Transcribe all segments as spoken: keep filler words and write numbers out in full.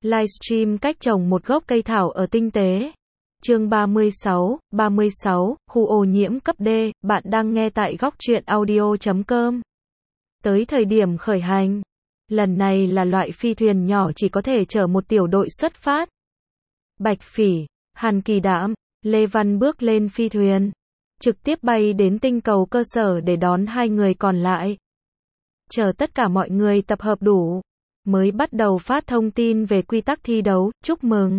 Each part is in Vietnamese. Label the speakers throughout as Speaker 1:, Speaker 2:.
Speaker 1: Livestream cách trồng một gốc cây thảo ở tinh tế. Chương ba mươi sáu, ba mươi sáu, khu ô nhiễm cấp D, bạn đang nghe tại góc truyện audio chấm com. Tới thời điểm khởi hành, lần này là loại phi thuyền nhỏ chỉ có thể chở một tiểu đội xuất phát. Bạch Phỉ, Hàn Kỳ Đạm, Lê Văn bước lên phi thuyền, trực tiếp bay đến tinh cầu cơ sở để đón hai người còn lại. Chờ tất cả mọi người tập hợp đủ, mới bắt đầu phát thông tin về quy tắc thi đấu. Chúc mừng!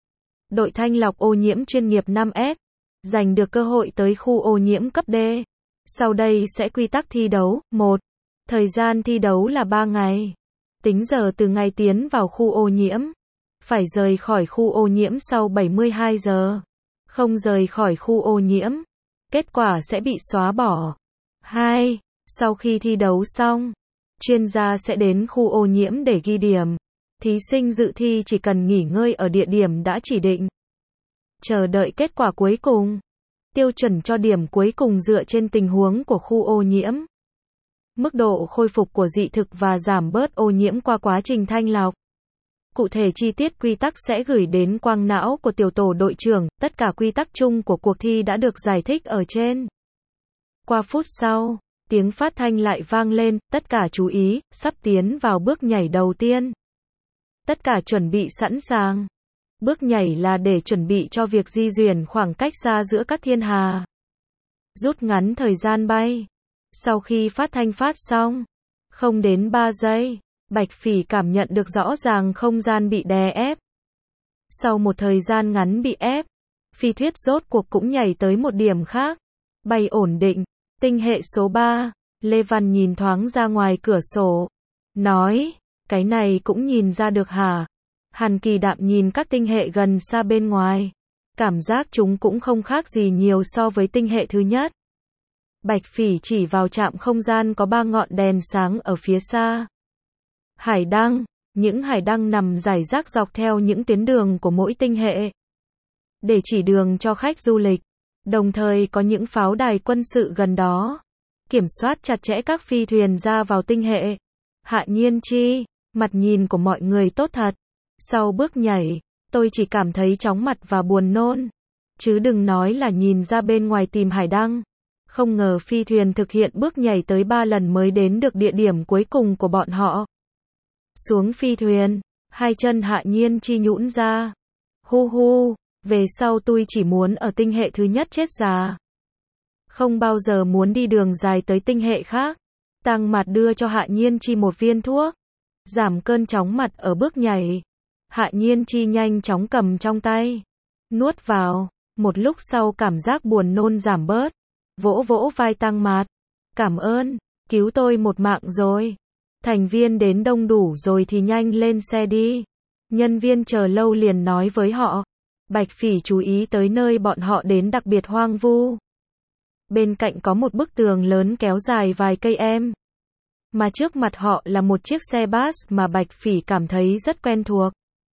Speaker 1: Đội thanh lọc ô nhiễm chuyên nghiệp năm S giành được cơ hội tới khu ô nhiễm cấp D. Sau đây sẽ quy tắc thi đấu. một. Thời gian thi đấu là ba ngày. Tính giờ từ ngày tiến vào khu ô nhiễm. Phải rời khỏi khu ô nhiễm sau bảy mươi hai giờ. Không rời khỏi khu ô nhiễm, kết quả sẽ bị xóa bỏ. hai. Sau khi thi đấu xong, chuyên gia sẽ đến khu ô nhiễm để ghi điểm. Thí sinh dự thi chỉ cần nghỉ ngơi ở địa điểm đã chỉ định. Chờ đợi kết quả cuối cùng. Tiêu chuẩn cho điểm cuối cùng dựa trên tình huống của khu ô nhiễm, mức độ khôi phục của dị thực và giảm bớt ô nhiễm qua quá trình thanh lọc. Cụ thể chi tiết quy tắc sẽ gửi đến quang não của tiểu tổ đội trưởng. Tất cả quy tắc chung của cuộc thi đã được giải thích ở trên. Qua phút sau, tiếng phát thanh lại vang lên, tất cả chú ý, sắp tiến vào bước nhảy đầu tiên. Tất cả chuẩn bị sẵn sàng. Bước nhảy là để chuẩn bị cho việc di chuyển khoảng cách xa giữa các thiên hà, rút ngắn thời gian bay. Sau khi phát thanh phát xong, không đến ba giây, Bạch Phỉ cảm nhận được rõ ràng không gian bị đè ép. Sau một thời gian ngắn bị ép, phi thuyết rốt cuộc cũng nhảy tới một điểm khác. Bay ổn định. Tinh hệ số ba, Lê Văn nhìn thoáng ra ngoài cửa sổ, nói, cái này cũng nhìn ra được hả? Hàn Kỳ Đạm nhìn các tinh hệ gần xa bên ngoài, cảm giác chúng cũng không khác gì nhiều so với tinh hệ thứ nhất. Bạch Phỉ chỉ vào trạm không gian có ba ngọn đèn sáng ở phía xa. Hải đăng, những hải đăng nằm rải rác dọc theo những tuyến đường của mỗi tinh hệ, để chỉ đường cho khách du lịch. Đồng thời có những pháo đài quân sự gần đó, kiểm soát chặt chẽ các phi thuyền ra vào tinh hệ. Hạ Nhiên Chi, mặt nhìn của mọi người tốt thật. Sau bước nhảy, tôi chỉ cảm thấy chóng mặt và buồn nôn. Chứ đừng nói là nhìn ra bên ngoài tìm hải đăng. Không ngờ phi thuyền thực hiện bước nhảy tới ba lần mới đến được địa điểm cuối cùng của bọn họ. Xuống phi thuyền, hai chân Hạ Nhiên Chi nhũn ra. Hu hu. Về sau tôi chỉ muốn ở tinh hệ thứ nhất chết già. Không bao giờ muốn đi đường dài tới tinh hệ khác. Tăng Mạt đưa cho Hạ Nhiên Chi một viên thuốc, giảm cơn chóng mặt ở bước nhảy. Hạ Nhiên Chi nhanh chóng cầm trong tay, nuốt vào. Một lúc sau cảm giác buồn nôn giảm bớt. Vỗ vỗ vai Tăng Mạt. Cảm ơn, cứu tôi một mạng rồi. Thành viên đến đông đủ rồi thì nhanh lên xe đi. Nhân viên chờ lâu liền nói với họ. Bạch Phỉ chú ý tới nơi bọn họ đến đặc biệt hoang vu. Bên cạnh có một bức tường lớn kéo dài vài cây em. Mà trước mặt họ là một chiếc xe bus mà Bạch Phỉ cảm thấy rất quen thuộc.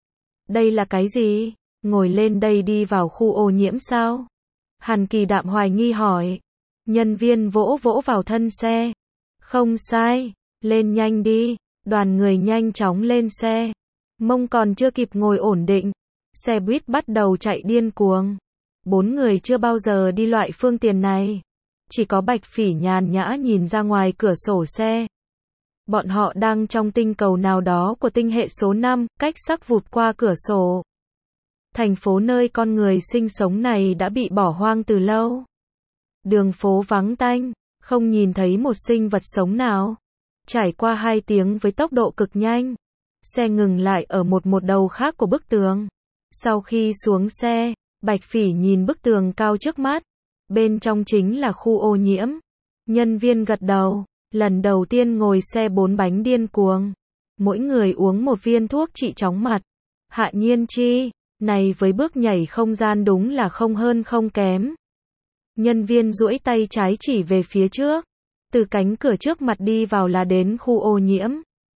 Speaker 1: Đây là cái gì? Ngồi lên đây đi vào khu ô nhiễm sao? Hàn Kỳ Đạm hoài nghi hỏi. Nhân viên vỗ vỗ vào thân xe. Không sai, lên nhanh đi. Đoàn người nhanh chóng lên xe. Mông còn chưa kịp ngồi ổn định, xe buýt bắt đầu chạy điên cuồng. Bốn người chưa bao giờ đi loại phương tiện này. Chỉ có Bạch Phỉ nhàn nhã nhìn ra ngoài cửa sổ xe. Bọn họ đang trong tinh cầu nào đó của tinh hệ số năm, cách sắc vụt qua cửa sổ. Thành phố nơi con người sinh sống này đã bị bỏ hoang từ lâu. Đường phố vắng tanh, không nhìn thấy một sinh vật sống nào. Trải qua hai tiếng với tốc độ cực nhanh, xe ngừng lại ở một một đầu khác của bức tường. Sau khi xuống xe, Bạch Phỉ nhìn bức tường cao trước mắt. Bên trong chính là khu ô nhiễm. Nhân viên gật đầu. Lần đầu tiên ngồi xe bốn bánh điên cuồng. Mỗi người uống một viên thuốc trị chóng mặt. Hạ Nhiên Chi, này với bước nhảy không gian đúng là không hơn không kém. Nhân viên duỗi tay trái chỉ về phía trước. Từ cánh cửa trước mặt đi vào là đến khu ô nhiễm.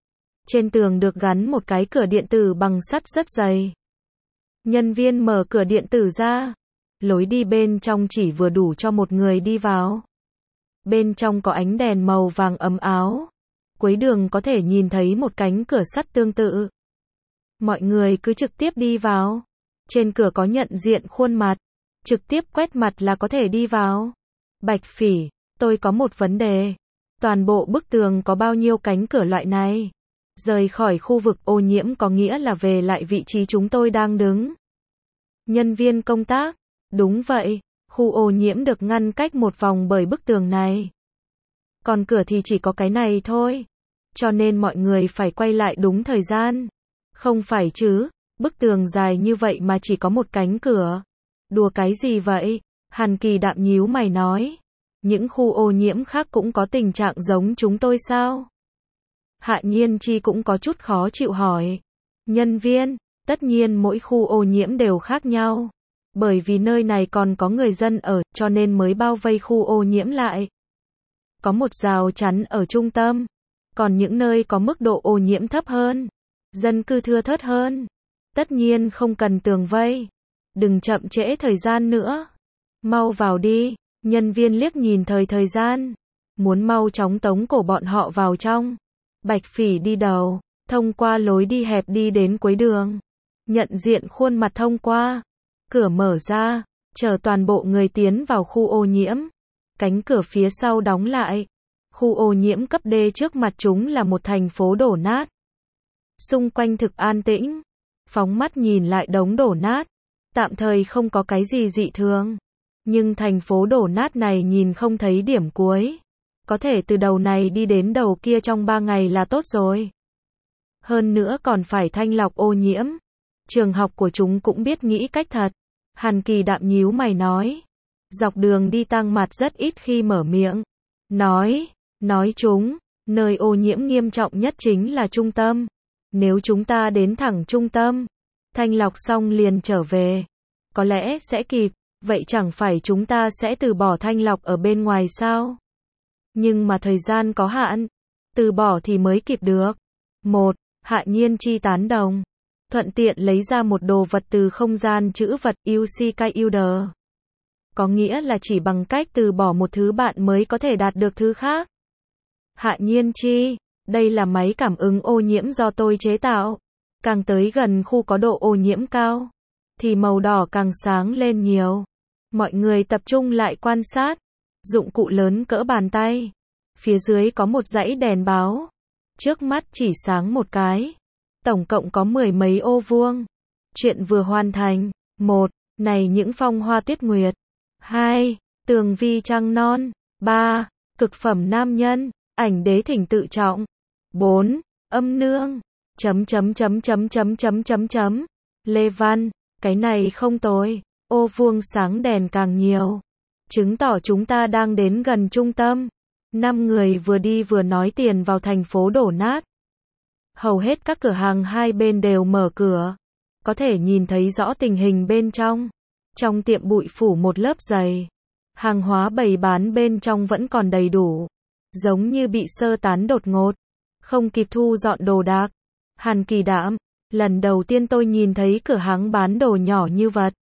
Speaker 1: Trên tường được gắn một cái cửa điện tử bằng sắt rất dày. Nhân viên mở cửa điện tử ra. Lối đi bên trong chỉ vừa đủ cho một người đi vào. Bên trong có ánh đèn màu vàng ấm áo. Cuối đường có thể nhìn thấy một cánh cửa sắt tương tự. Mọi người cứ trực tiếp đi vào. Trên cửa có nhận diện khuôn mặt. Trực tiếp quét mặt là có thể đi vào. Bạch Phỉ, tôi có một vấn đề. Toàn bộ bức tường có bao nhiêu cánh cửa loại này? Rời khỏi khu vực ô nhiễm có nghĩa là về lại vị trí chúng tôi đang đứng. Nhân viên công tác. Đúng vậy, khu ô nhiễm được ngăn cách một vòng bởi bức tường này. Còn cửa thì chỉ có cái này thôi. Cho nên mọi người phải quay lại đúng thời gian. Không phải chứ, bức tường dài như vậy mà chỉ có một cánh cửa. Đùa cái gì vậy? Hàn Kỳ đạm nhíu mày nói. Những khu ô nhiễm khác cũng có tình trạng giống chúng tôi sao? Hạ Nhiên Chi cũng có chút khó chịu hỏi. Nhân viên, tất nhiên mỗi khu ô nhiễm đều khác nhau. Bởi vì nơi này còn có người dân ở, cho nên mới bao vây khu ô nhiễm lại. Có một rào chắn ở trung tâm. Còn những nơi có mức độ ô nhiễm thấp hơn, dân cư thưa thớt hơn, tất nhiên không cần tường vây. Đừng chậm trễ thời gian nữa. Mau vào đi. Nhân viên liếc nhìn thời thời gian. Muốn mau chóng tống cổ bọn họ vào trong. Bạch Phỉ đi đầu, thông qua lối đi hẹp đi đến cuối đường. Nhận diện khuôn mặt thông qua. Cửa mở ra, chờ toàn bộ người tiến vào khu ô nhiễm. Cánh cửa phía sau đóng lại. Khu ô nhiễm cấp D trước mặt chúng là một thành phố đổ nát. Xung quanh thực an tĩnh. Phóng mắt nhìn lại đống đổ nát. Tạm thời không có cái gì dị thường. Nhưng thành phố đổ nát này nhìn không thấy điểm cuối. Có thể từ đầu này đi đến đầu kia trong ba ngày là tốt rồi. Hơn nữa còn phải thanh lọc ô nhiễm. Trường học của chúng cũng biết nghĩ cách thật. Hàn Kỳ đạm nhíu mày nói. Dọc đường đi Tăng Mặt rất ít khi mở miệng. Nói, nói chúng, nơi ô nhiễm nghiêm trọng nhất chính là trung tâm. Nếu chúng ta đến thẳng trung tâm, thanh lọc xong liền trở về, có lẽ sẽ kịp. Vậy chẳng phải chúng ta sẽ từ bỏ thanh lọc ở bên ngoài sao? Nhưng mà thời gian có hạn, từ bỏ thì mới kịp được. Một, Hạ Nhiên Chi tán đồng. Thuận tiện lấy ra một đồ vật từ không gian trữ vật u xê ca Uder. Có nghĩa là chỉ bằng cách từ bỏ một thứ bạn mới có thể đạt được thứ khác. Hạ Nhiên Chi, đây là máy cảm ứng ô nhiễm do tôi chế tạo. Càng tới gần khu có độ ô nhiễm cao, thì màu đỏ càng sáng lên nhiều. Mọi người tập trung lại quan sát. Dụng cụ lớn cỡ bàn tay. Phía dưới có một dãy đèn báo. Trước mắt chỉ sáng một cái. Tổng cộng có mười mấy ô vuông. Chuyện vừa hoàn thành. Một, này những phong hoa tuyết nguyệt. Hai, tường vi trăng non. Ba, cực phẩm nam nhân. Ảnh đế thỉnh tự trọng. Bốn, âm nương. Chấm chấm chấm chấm chấm chấm chấm chấm. Lê Văn, cái này không tồi. Ô vuông sáng đèn càng nhiều. Chứng tỏ chúng ta đang đến gần trung tâm. Năm người vừa đi vừa nói tiền vào thành phố đổ nát. Hầu hết các cửa hàng hai bên đều mở cửa. Có thể nhìn thấy rõ tình hình bên trong. Trong tiệm bụi phủ một lớp dày. Hàng hóa bày bán bên trong vẫn còn đầy đủ. Giống như bị sơ tán đột ngột. Không kịp thu dọn đồ đạc. Hàn Kỳ đạm, lần đầu tiên tôi nhìn thấy cửa hàng bán đồ nhỏ như vật.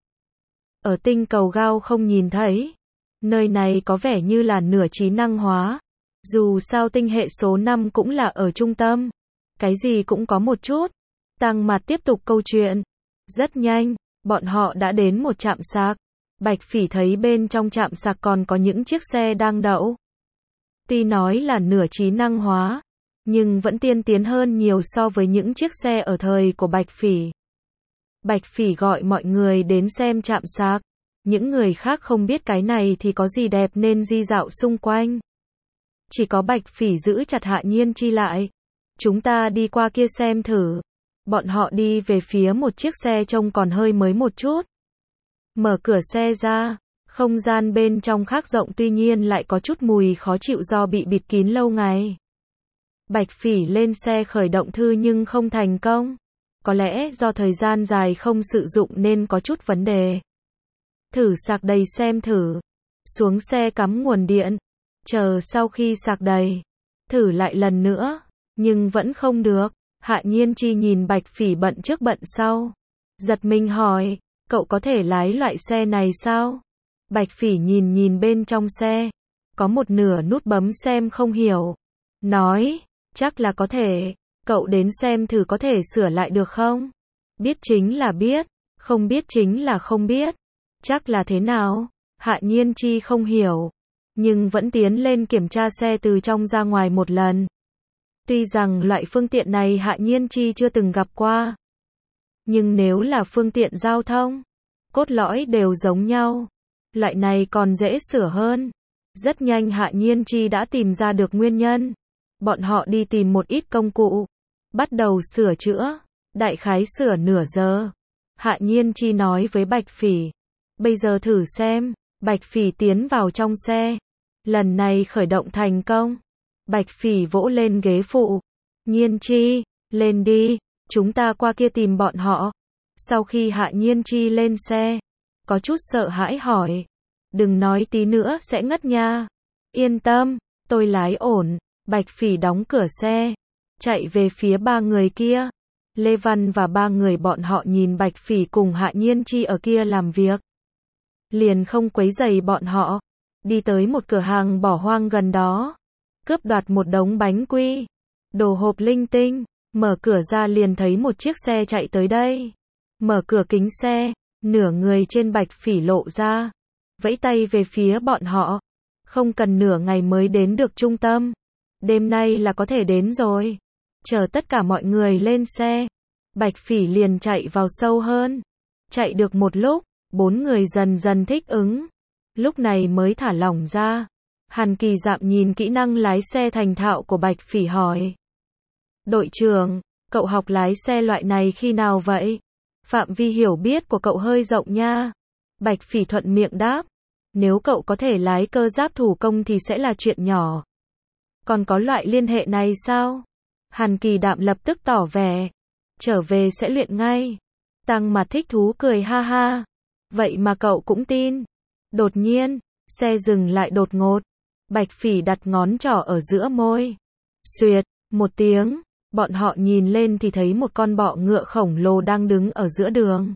Speaker 1: Ở tinh cầu Gao không nhìn thấy. Nơi này có vẻ như là nửa trí năng hóa. Dù sao tinh hệ số năm cũng là ở trung tâm. Cái gì cũng có một chút. Tăng Mặt tiếp tục câu chuyện. Rất nhanh, bọn họ đã đến một trạm sạc. Bạch Phỉ thấy bên trong trạm sạc còn có những chiếc xe đang đậu. Tuy nói là nửa trí năng hóa, nhưng vẫn tiên tiến hơn nhiều so với những chiếc xe ở thời của Bạch Phỉ. Bạch Phỉ gọi mọi người đến xem trạm sạc. Những người khác không biết cái này thì có gì đẹp nên di dạo xung quanh. Chỉ có Bạch Phỉ giữ chặt Hạ Nhiên Chi lại. Chúng ta đi qua kia xem thử. Bọn họ đi về phía một chiếc xe trông còn hơi mới một chút. Mở cửa xe ra. Không gian bên trong khác rộng tuy nhiên lại có chút mùi khó chịu do bị bịt kín lâu ngày. Bạch Phỉ lên xe khởi động thư nhưng không thành công. Có lẽ do thời gian dài không sử dụng nên có chút vấn đề. Thử sạc đầy xem thử. Xuống xe cắm nguồn điện. Chờ sau khi sạc đầy. Thử lại lần nữa. Nhưng vẫn không được. Hạ Nhiên Chi nhìn Bạch Phỉ bận trước bận sau. Giật mình hỏi. Cậu có thể lái loại xe này sao? Bạch Phỉ nhìn nhìn bên trong xe. Có một nửa nút bấm xem không hiểu. Nói. Chắc là có thể. Cậu đến xem thử có thể sửa lại được không? Biết chính là biết, không biết chính là không biết. Chắc là thế nào? Hạ Nhiên Chi không hiểu, nhưng vẫn tiến lên kiểm tra xe từ trong ra ngoài một lần. Tuy rằng loại phương tiện này Hạ Nhiên Chi chưa từng gặp qua, nhưng nếu là phương tiện giao thông, cốt lõi đều giống nhau. Loại này còn dễ sửa hơn. Rất nhanh Hạ Nhiên Chi đã tìm ra được nguyên nhân. Bọn họ đi tìm một ít công cụ, bắt đầu sửa chữa. Đại khái sửa nửa giờ. Hạ Nhiên Chi nói với Bạch Phỉ, bây giờ thử xem. Bạch Phỉ tiến vào trong xe. Lần này khởi động thành công. Bạch Phỉ vỗ lên ghế phụ. Nhiên Chi, lên đi, chúng ta qua kia tìm bọn họ. Sau khi Hạ Nhiên Chi lên xe, có chút sợ hãi hỏi, đừng nói tí nữa sẽ ngất nha. Yên tâm, tôi lái ổn. Bạch Phỉ đóng cửa xe, chạy về phía ba người kia. Lê Văn và ba người bọn họ nhìn Bạch Phỉ cùng Hạ Nhiên Chi ở kia làm việc, liền không quấy rầy bọn họ, đi tới một cửa hàng bỏ hoang gần đó, cướp đoạt một đống bánh quy, đồ hộp linh tinh, mở cửa ra liền thấy một chiếc xe chạy tới đây. Mở cửa kính xe, nửa người trên Bạch Phỉ lộ ra, vẫy tay về phía bọn họ, không cần nửa ngày mới đến được trung tâm, đêm nay là có thể đến rồi. Chờ tất cả mọi người lên xe, Bạch Phỉ liền chạy vào sâu hơn. Chạy được một lúc, bốn người dần dần thích ứng, lúc này mới thả lỏng ra. Hàn Kỳ Dạm nhìn kỹ năng lái xe thành thạo của Bạch Phỉ hỏi, đội trưởng, cậu học lái xe loại này khi nào vậy? Phạm vi hiểu biết của cậu hơi rộng nha. Bạch Phỉ thuận miệng đáp, nếu cậu có thể lái cơ giáp thủ công thì sẽ là chuyện nhỏ. Còn có loại liên hệ này sao? Hàn Kỳ Đạm lập tức tỏ vẻ, trở về sẽ luyện ngay. Tăng Mặt thích thú cười ha ha, vậy mà cậu cũng tin. Đột nhiên, xe dừng lại đột ngột. Bạch Phỉ đặt ngón trỏ ở giữa môi. Xuyệt, một tiếng, bọn họ nhìn lên thì thấy một con bọ ngựa khổng lồ đang đứng ở giữa đường.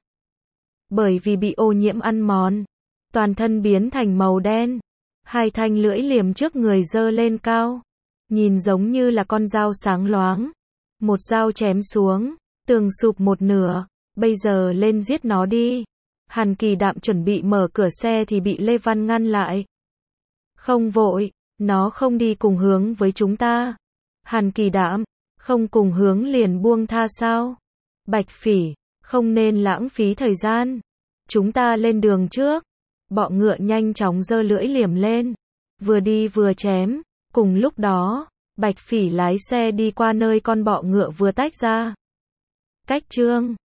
Speaker 1: Bởi vì bị ô nhiễm ăn mòn, toàn thân biến thành màu đen. Hai thanh lưỡi liềm trước người giơ lên cao, nhìn giống như là con dao sáng loáng. Một dao chém xuống, tường sụp một nửa, bây giờ lên giết nó đi. Hàn Kỳ Đạm chuẩn bị mở cửa xe thì bị Lê Văn ngăn lại. Không vội, nó không đi cùng hướng với chúng ta. Hàn Kỳ Đạm, không cùng hướng liền buông tha sao? Bạch Phỉ, không nên lãng phí thời gian. Chúng ta lên đường trước. Bọ ngựa nhanh chóng giơ lưỡi liềm lên, vừa đi vừa chém. Cùng lúc đó, Bạch Phỉ lái xe đi qua nơi con bọ ngựa vừa tách ra. Cách chương